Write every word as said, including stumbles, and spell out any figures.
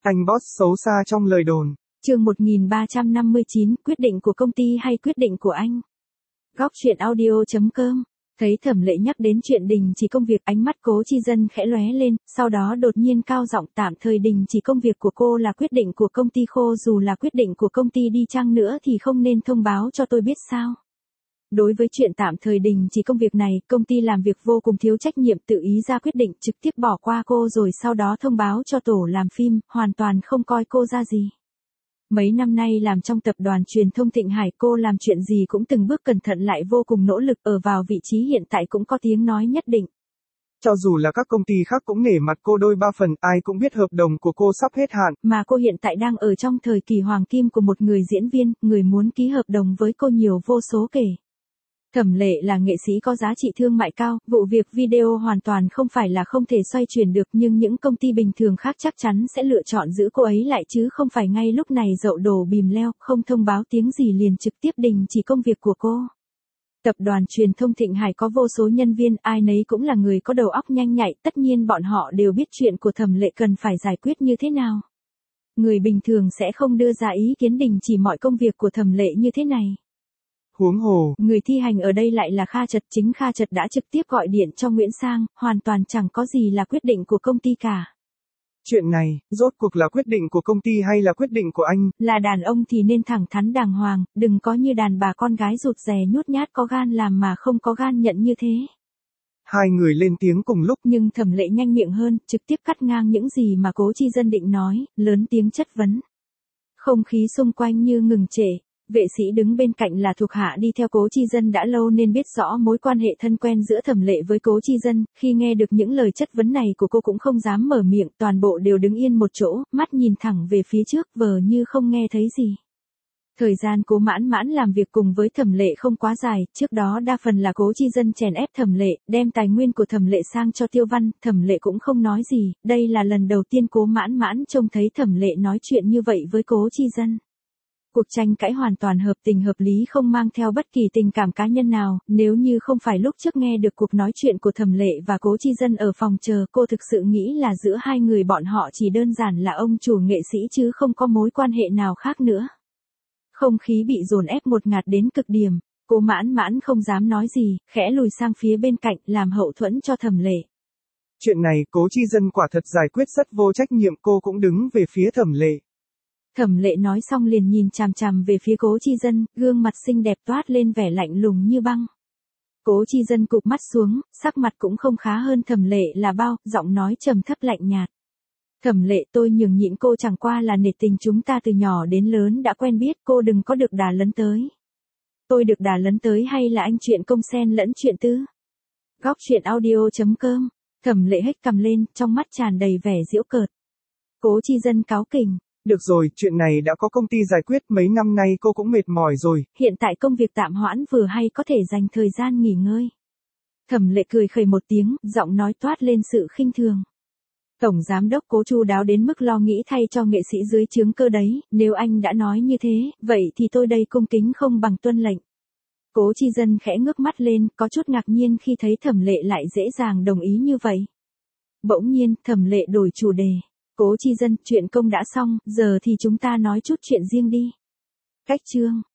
Anh boss xấu xa trong lời đồn. Chương một nghìn ba trăm năm mươi chín, quyết định của công ty hay quyết định của anh? Góc truyện audio chấm com. Thấy Thẩm Lệ nhắc đến chuyện đình chỉ công việc, ánh mắt Cố Chi Dân khẽ lóe lên, sau đó đột nhiên cao giọng, tạm thời đình chỉ công việc của cô là quyết định của công ty khô, dù là quyết định của công ty đi chăng nữa thì không nên thông báo cho tôi biết sao? Đối với chuyện tạm thời đình chỉ công việc này, công ty làm việc vô cùng thiếu trách nhiệm, tự ý ra quyết định trực tiếp bỏ qua cô rồi sau đó thông báo cho tổ làm phim, hoàn toàn không coi cô ra gì. Mấy năm nay làm trong tập đoàn truyền thông Thịnh Hải, cô làm chuyện gì cũng từng bước cẩn thận lại vô cùng nỗ lực, ở vào vị trí hiện tại cũng có tiếng nói nhất định. Cho dù là các công ty khác cũng nể mặt cô đôi ba phần, ai cũng biết hợp đồng của cô sắp hết hạn. Mà cô hiện tại đang ở trong thời kỳ hoàng kim của một người diễn viên, người muốn ký hợp đồng với cô nhiều vô số kể. Thẩm Lệ là nghệ sĩ có giá trị thương mại cao, vụ việc video hoàn toàn không phải là không thể xoay chuyển được, nhưng những công ty bình thường khác chắc chắn sẽ lựa chọn giữ cô ấy lại chứ không phải ngay lúc này dậu đổ bìm leo, không thông báo tiếng gì liền trực tiếp đình chỉ công việc của cô. Tập đoàn truyền thông Thịnh Hải có vô số nhân viên, ai nấy cũng là người có đầu óc nhanh nhạy, tất nhiên bọn họ đều biết chuyện của Thẩm Lệ cần phải giải quyết như thế nào. Người bình thường sẽ không đưa ra ý kiến đình chỉ mọi công việc của Thẩm Lệ như thế này. Huống hồ, người thi hành ở đây lại là Kha Chật, chính Kha Chật đã trực tiếp gọi điện cho Nguyễn Sang, hoàn toàn chẳng có gì là quyết định của công ty cả. Chuyện này, rốt cuộc là quyết định của công ty hay là quyết định của anh? Là đàn ông thì nên thẳng thắn đàng hoàng, đừng có như đàn bà con gái rụt rè nhút nhát có gan làm mà không có gan nhận như thế. Hai người lên tiếng cùng lúc, nhưng Thẩm Lệ nhanh miệng hơn, trực tiếp cắt ngang những gì mà Cố Chi Dân định nói, lớn tiếng chất vấn. Không khí xung quanh như ngừng trệ. Vệ sĩ đứng bên cạnh là thuộc hạ đi theo Cố Chi Dân đã lâu nên biết rõ mối quan hệ thân quen giữa Thẩm Lệ với Cố Chi Dân, khi nghe được những lời chất vấn này của cô cũng không dám mở miệng, toàn bộ đều đứng yên một chỗ, mắt nhìn thẳng về phía trước, vờ như không nghe thấy gì. Thời gian Cố Mãn Mãn làm việc cùng với Thẩm Lệ không quá dài, trước đó đa phần là Cố Chi Dân chèn ép Thẩm Lệ, đem tài nguyên của Thẩm Lệ sang cho Tiêu Văn, Thẩm Lệ cũng không nói gì, đây là lần đầu tiên Cố Mãn Mãn trông thấy Thẩm Lệ nói chuyện như vậy với Cố Chi Dân. Cuộc tranh cãi hoàn toàn hợp tình hợp lý, không mang theo bất kỳ tình cảm cá nhân nào, nếu như không phải lúc trước nghe được cuộc nói chuyện của Thẩm Lệ và Cố Chi Dân ở phòng chờ, cô thực sự nghĩ là giữa hai người bọn họ chỉ đơn giản là ông chủ nghệ sĩ chứ không có mối quan hệ nào khác nữa. Không khí bị dồn ép một ngạt đến cực điểm, Cố Mãn Mãn không dám nói gì, khẽ lùi sang phía bên cạnh làm hậu thuẫn cho Thẩm Lệ. Chuyện này Cố Chi Dân quả thật giải quyết rất vô trách nhiệm, cô cũng đứng về phía Thẩm Lệ. Thẩm Lệ nói xong liền nhìn chằm chằm về phía Cố Chi Dân, gương mặt xinh đẹp toát lên vẻ lạnh lùng như băng. Cố Chi Dân cụp mắt xuống, sắc mặt cũng không khá hơn Thẩm Lệ là bao, giọng nói trầm thấp lạnh nhạt. Thẩm Lệ, tôi nhường nhịn cô chẳng qua là nể tình chúng ta từ nhỏ đến lớn đã quen biết, cô đừng có được đà lấn tới. Tôi được đà lấn tới hay là anh chuyện công sen lẫn chuyện tư? Góc truyện audio chấm com. Thẩm Lệ hếch cằm lên, trong mắt tràn đầy vẻ giễu cợt. Cố Chi Dân cáu kỉnh. Được rồi, chuyện này đã có công ty giải quyết, mấy năm nay cô cũng mệt mỏi rồi. Hiện tại công việc tạm hoãn vừa hay có thể dành thời gian nghỉ ngơi. Thẩm Lệ cười khẩy một tiếng, giọng nói toát lên sự khinh thường. Tổng giám đốc Cố chu đáo đến mức lo nghĩ thay cho nghệ sĩ dưới trướng cơ đấy, nếu anh đã nói như thế, vậy thì tôi đây cung kính không bằng tuân lệnh. Cố Chi Dân khẽ ngước mắt lên, có chút ngạc nhiên khi thấy Thẩm Lệ lại dễ dàng đồng ý như vậy. Bỗng nhiên, Thẩm Lệ đổi chủ đề. Cố Chi Dân, chuyện công đã xong, giờ thì chúng ta nói chút chuyện riêng đi. Cách chương.